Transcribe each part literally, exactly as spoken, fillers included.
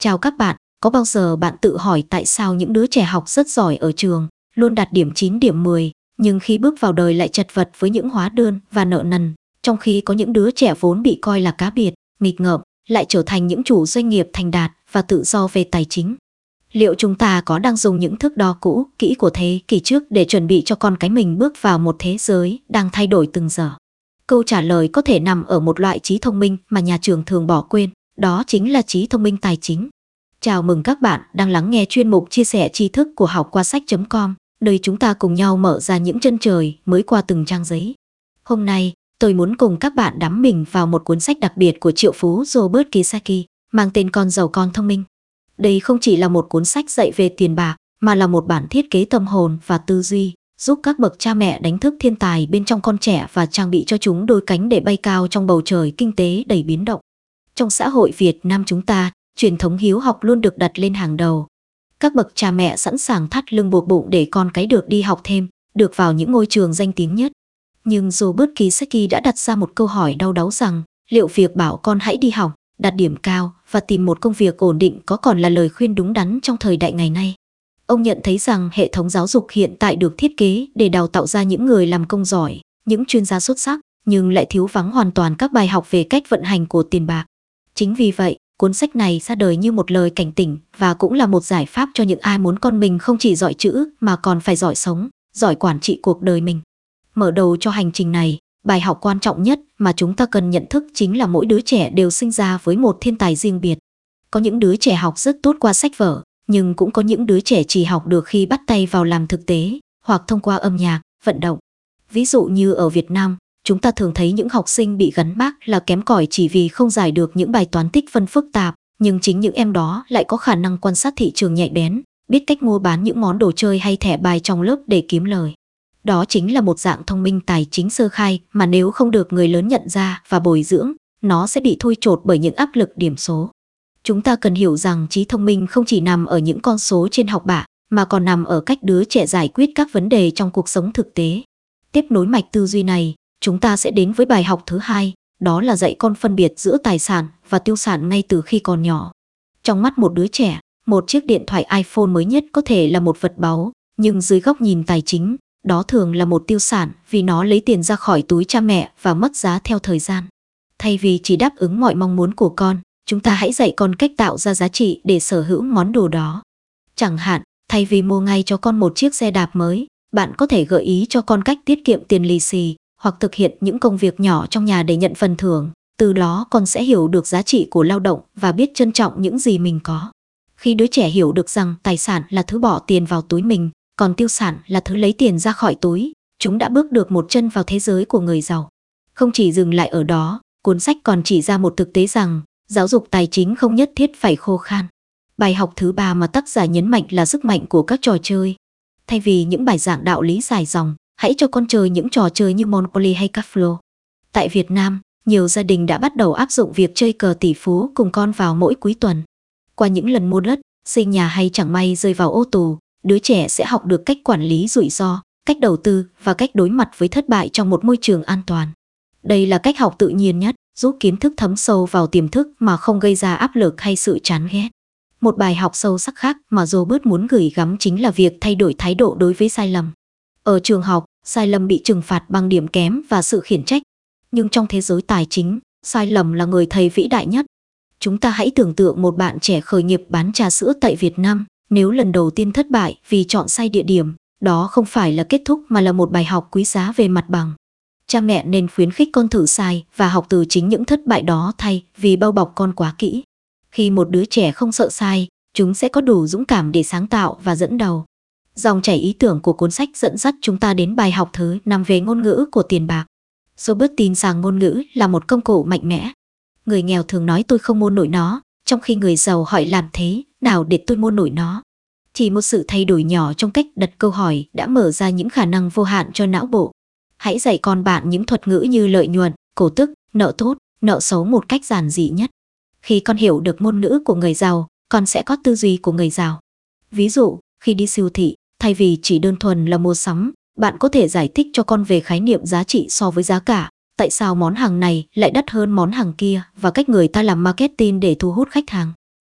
Chào các bạn, có bao giờ bạn tự hỏi tại sao những đứa trẻ học rất giỏi ở trường, luôn đạt điểm chín điểm mười, nhưng khi bước vào đời lại chật vật với những hóa đơn và nợ nần, trong khi có những đứa trẻ vốn bị coi là cá biệt, nghịch ngợm, lại trở thành những chủ doanh nghiệp thành đạt và tự do về tài chính? Liệu chúng ta có đang dùng những thước đo cũ kỹ của thế kỷ trước để chuẩn bị cho con cái mình bước vào một thế giới đang thay đổi từng giờ? Câu trả lời có thể nằm ở một loại trí thông minh mà nhà trường thường bỏ quên, đó chính là trí thông minh tài chính. Chào mừng các bạn đang lắng nghe chuyên mục chia sẻ tri thức của học qua sách chấm com, nơi chúng ta cùng nhau mở ra những chân trời mới qua từng trang giấy. Hôm nay, tôi muốn cùng các bạn đắm mình vào một cuốn sách đặc biệt của triệu phú Robert Kiyosaki, mang tên Con giàu con thông minh. Đây không chỉ là một cuốn sách dạy về tiền bạc, mà là một bản thiết kế tâm hồn và tư duy, giúp các bậc cha mẹ đánh thức thiên tài bên trong con trẻ và trang bị cho chúng đôi cánh để bay cao trong bầu trời kinh tế đầy biến động. Trong xã hội Việt Nam chúng ta, truyền thống hiếu học luôn được đặt lên hàng đầu. Các bậc cha mẹ sẵn sàng thắt lưng buộc bụng để con cái được đi học thêm, được vào những ngôi trường danh tiếng nhất. Nhưng Robert Kiyosaki đã đặt ra một câu hỏi đau đáu rằng, liệu việc bảo con hãy đi học, đạt điểm cao và tìm một công việc ổn định có còn là lời khuyên đúng đắn trong thời đại ngày nay? Ông nhận thấy rằng hệ thống giáo dục hiện tại được thiết kế để đào tạo ra những người làm công giỏi, những chuyên gia xuất sắc, nhưng lại thiếu vắng hoàn toàn các bài học về cách vận hành của tiền bạc. Chính vì vậy, cuốn sách này ra đời như một lời cảnh tỉnh và cũng là một giải pháp cho những ai muốn con mình không chỉ giỏi chữ mà còn phải giỏi sống, giỏi quản trị cuộc đời mình. Mở đầu cho hành trình này, bài học quan trọng nhất mà chúng ta cần nhận thức chính là mỗi đứa trẻ đều sinh ra với một thiên tài riêng biệt. Có những đứa trẻ học rất tốt qua sách vở, nhưng cũng có những đứa trẻ chỉ học được khi bắt tay vào làm thực tế, hoặc thông qua âm nhạc, vận động. Ví dụ như ở Việt Nam, chúng ta thường thấy những học sinh bị gắn mác là kém cỏi chỉ vì không giải được những bài toán tích phân phức tạp, nhưng chính những em đó lại có khả năng quan sát thị trường nhạy bén, biết cách mua bán những món đồ chơi hay thẻ bài trong lớp để kiếm lời. Đó chính là một dạng thông minh tài chính sơ khai mà nếu không được người lớn nhận ra và bồi dưỡng, nó sẽ bị thui chột bởi những áp lực điểm số. Chúng ta cần hiểu rằng trí thông minh không chỉ nằm ở những con số trên học bạ, mà còn nằm ở cách đứa trẻ giải quyết các vấn đề trong cuộc sống thực tế. Tiếp nối mạch tư duy này, chúng ta sẽ đến với bài học thứ hai, đó là dạy con phân biệt giữa tài sản và tiêu sản ngay từ khi còn nhỏ. Trong mắt một đứa trẻ, một chiếc điện thoại iPhone mới nhất có thể là một vật báu, nhưng dưới góc nhìn tài chính, đó thường là một tiêu sản vì nó lấy tiền ra khỏi túi cha mẹ và mất giá theo thời gian. Thay vì chỉ đáp ứng mọi mong muốn của con, chúng ta hãy dạy con cách tạo ra giá trị để sở hữu món đồ đó. Chẳng hạn, thay vì mua ngay cho con một chiếc xe đạp mới, bạn có thể gợi ý cho con cách tiết kiệm tiền lì xì, hoặc thực hiện những công việc nhỏ trong nhà để nhận phần thưởng. Từ đó con sẽ hiểu được giá trị của lao động và biết trân trọng những gì mình có. Khi đứa trẻ hiểu được rằng tài sản là thứ bỏ tiền vào túi mình, còn tiêu sản là thứ lấy tiền ra khỏi túi, chúng đã bước được một chân vào thế giới của người giàu. Không chỉ dừng lại ở đó, cuốn sách còn chỉ ra một thực tế rằng giáo dục tài chính không nhất thiết phải khô khan. Bài học thứ ba mà tác giả nhấn mạnh là sức mạnh của các trò chơi. Thay vì những bài giảng đạo lý dài dòng, hãy cho con chơi những trò chơi như Monopoly hay Cashflow. Tại Việt Nam, nhiều gia đình đã bắt đầu áp dụng việc chơi cờ tỷ phú cùng con vào mỗi cuối tuần. Qua những lần mua đất, xây nhà hay chẳng may rơi vào ô tù, đứa trẻ sẽ học được cách quản lý rủi ro, cách đầu tư và cách đối mặt với thất bại trong một môi trường an toàn. Đây là cách học tự nhiên nhất, giúp kiến thức thấm sâu vào tiềm thức mà không gây ra áp lực hay sự chán ghét. Một bài học sâu sắc khác mà Robert muốn gửi gắm chính là việc thay đổi thái độ đối với sai lầm. Ở trường học, sai lầm bị trừng phạt bằng điểm kém và sự khiển trách. Nhưng trong thế giới tài chính, sai lầm là người thầy vĩ đại nhất. Chúng ta hãy tưởng tượng một bạn trẻ khởi nghiệp bán trà sữa tại Việt Nam. Nếu lần đầu tiên thất bại vì chọn sai địa điểm, đó không phải là kết thúc mà là một bài học quý giá về mặt bằng. Cha mẹ nên khuyến khích con thử sai và học từ chính những thất bại đó thay vì bao bọc con quá kỹ. Khi một đứa trẻ không sợ sai, chúng sẽ có đủ dũng cảm để sáng tạo và dẫn đầu. Dòng chảy ý tưởng của cuốn sách dẫn dắt chúng ta đến bài học thứ năm về ngôn ngữ của tiền bạc. Robert tin rằng ngôn ngữ là một công cụ mạnh mẽ. Người nghèo thường nói tôi không mua nổi nó, trong khi người giàu hỏi làm thế nào để tôi mua nổi nó. Chỉ một sự thay đổi nhỏ trong cách đặt câu hỏi đã mở ra những khả năng vô hạn cho não bộ. Hãy dạy con bạn những thuật ngữ như lợi nhuận, cổ tức, nợ tốt, nợ xấu một cách giản dị nhất. Khi con hiểu được ngôn ngữ của người giàu, con sẽ có tư duy của người giàu. Ví dụ, khi đi siêu thị, thay vì chỉ đơn thuần là mua sắm, bạn có thể giải thích cho con về khái niệm giá trị so với giá cả, tại sao món hàng này lại đắt hơn món hàng kia và cách người ta làm marketing để thu hút khách hàng.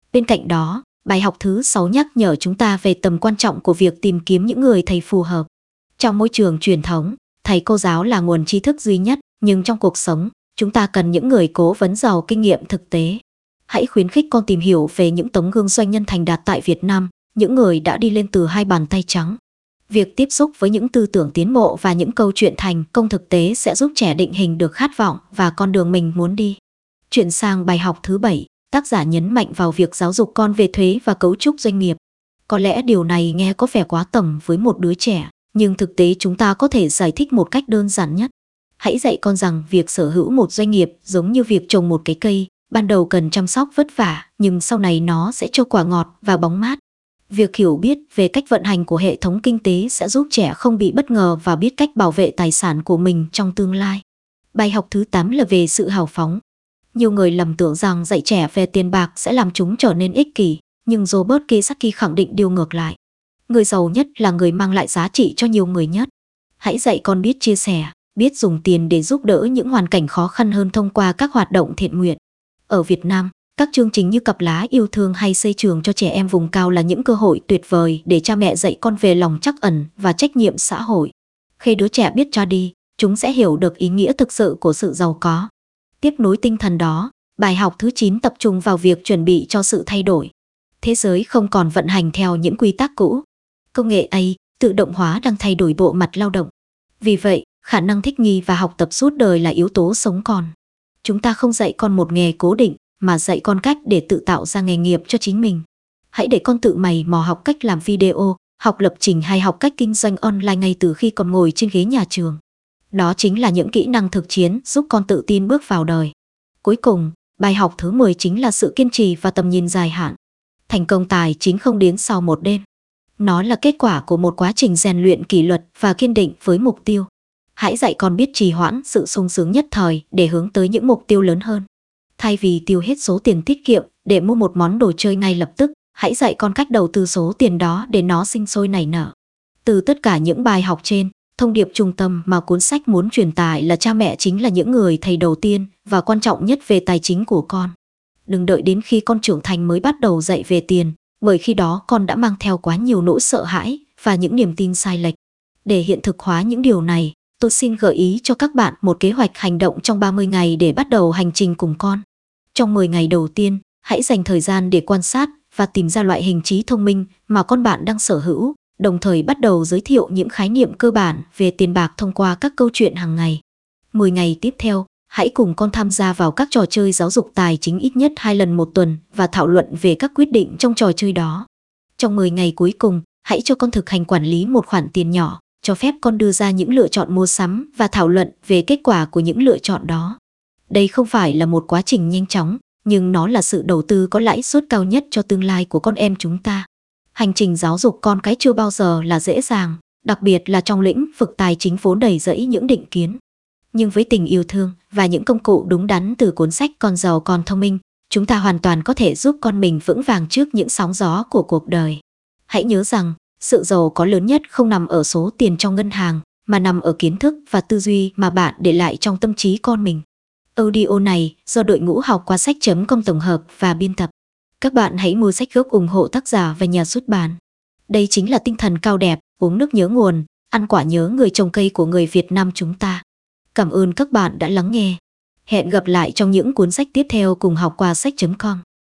Bên cạnh đó, bài học thứ sáu nhắc nhở chúng ta về tầm quan trọng của việc tìm kiếm những người thầy phù hợp. Trong môi trường truyền thống, thầy cô giáo là nguồn tri thức duy nhất, nhưng trong cuộc sống, chúng ta cần những người cố vấn giàu kinh nghiệm thực tế. Hãy khuyến khích con tìm hiểu về những tấm gương doanh nhân thành đạt tại Việt Nam, những người đã đi lên từ hai bàn tay trắng. Việc tiếp xúc với những tư tưởng tiến bộ và những câu chuyện thành công thực tế sẽ giúp trẻ định hình được khát vọng và con đường mình muốn đi. Chuyển sang bài học thứ bảy, tác giả nhấn mạnh vào việc giáo dục con về thuế và cấu trúc doanh nghiệp. Có lẽ điều này nghe có vẻ quá tầm với một đứa trẻ, nhưng thực tế chúng ta có thể giải thích một cách đơn giản nhất. Hãy dạy con rằng việc sở hữu một doanh nghiệp giống như việc trồng một cái cây, ban đầu cần chăm sóc vất vả, nhưng sau này nó sẽ cho quả ngọt và bóng mát. Việc hiểu biết về cách vận hành của hệ thống kinh tế sẽ giúp trẻ không bị bất ngờ và biết cách bảo vệ tài sản của mình trong tương lai. Bài học thứ tám là về sự hào phóng. Nhiều người lầm tưởng rằng dạy trẻ về tiền bạc sẽ làm chúng trở nên ích kỷ, nhưng Robert Kiyosaki khẳng định điều ngược lại. Người giàu nhất là người mang lại giá trị cho nhiều người nhất. Hãy dạy con biết chia sẻ, biết dùng tiền để giúp đỡ những hoàn cảnh khó khăn hơn thông qua các hoạt động thiện nguyện. Ở Việt Nam, các chương trình như Cặp Lá Yêu Thương hay Xây Trường cho trẻ em vùng cao là những cơ hội tuyệt vời để cha mẹ dạy con về lòng trắc ẩn và trách nhiệm xã hội. Khi đứa trẻ biết cho đi, chúng sẽ hiểu được ý nghĩa thực sự của sự giàu có. Tiếp nối tinh thần đó, bài học thứ chín tập trung vào việc chuẩn bị cho sự thay đổi. Thế giới không còn vận hành theo những quy tắc cũ. Công nghệ a i, tự động hóa đang thay đổi bộ mặt lao động. Vì vậy, khả năng thích nghi và học tập suốt đời là yếu tố sống còn. Chúng ta không dạy con một nghề cố định, mà dạy con cách để tự tạo ra nghề nghiệp cho chính mình. Hãy để con tự mày mò học cách làm video, học lập trình hay học cách kinh doanh online ngay từ khi còn ngồi trên ghế nhà trường. Đó chính là những kỹ năng thực chiến giúp con tự tin bước vào đời. Cuối cùng, bài học thứ mười chính là sự kiên trì và tầm nhìn dài hạn. Thành công tài chính không đến sau một đêm. Nó là kết quả của một quá trình rèn luyện kỷ luật và kiên định với mục tiêu. Hãy dạy con biết trì hoãn sự sung sướng nhất thời để hướng tới những mục tiêu lớn hơn. Thay vì tiêu hết số tiền tiết kiệm để mua một món đồ chơi ngay lập tức, hãy dạy con cách đầu tư số tiền đó để nó sinh sôi nảy nở. Từ tất cả những bài học trên, thông điệp trung tâm mà cuốn sách muốn truyền tải là cha mẹ chính là những người thầy đầu tiên và quan trọng nhất về tài chính của con. Đừng đợi đến khi con trưởng thành mới bắt đầu dạy về tiền, bởi khi đó con đã mang theo quá nhiều nỗi sợ hãi và những niềm tin sai lệch. Để hiện thực hóa những điều này, tôi xin gợi ý cho các bạn một kế hoạch hành động trong ba mươi ngày để bắt đầu hành trình cùng con. Trong mười ngày đầu tiên, hãy dành thời gian để quan sát và tìm ra loại hình trí thông minh mà con bạn đang sở hữu, đồng thời bắt đầu giới thiệu những khái niệm cơ bản về tiền bạc thông qua các câu chuyện hàng ngày. mười ngày tiếp theo, hãy cùng con tham gia vào các trò chơi giáo dục tài chính ít nhất hai lần một tuần và thảo luận về các quyết định trong trò chơi đó. Trong mười ngày cuối cùng, hãy cho con thực hành quản lý một khoản tiền nhỏ, cho phép con đưa ra những lựa chọn mua sắm và thảo luận về kết quả của những lựa chọn đó. Đây không phải là một quá trình nhanh chóng, nhưng nó là sự đầu tư có lãi suất cao nhất cho tương lai của con em chúng ta. Hành trình giáo dục con cái chưa bao giờ là dễ dàng, đặc biệt là trong lĩnh vực tài chính vốn đầy rẫy những định kiến. Nhưng với tình yêu thương và những công cụ đúng đắn từ cuốn sách Con giàu con thông minh, chúng ta hoàn toàn có thể giúp con mình vững vàng trước những sóng gió của cuộc đời. Hãy nhớ rằng, sự giàu có lớn nhất không nằm ở số tiền trong ngân hàng, mà nằm ở kiến thức và tư duy mà bạn để lại trong tâm trí con mình. Audio này do đội ngũ học qua sách chấm com tổng hợp và biên tập. Các bạn hãy mua sách gốc ủng hộ tác giả và nhà xuất bản. Đây chính là tinh thần cao đẹp, uống nước nhớ nguồn, ăn quả nhớ người trồng cây của người Việt Nam chúng ta. Cảm ơn các bạn đã lắng nghe. Hẹn gặp lại trong những cuốn sách tiếp theo cùng học qua sách chấm com.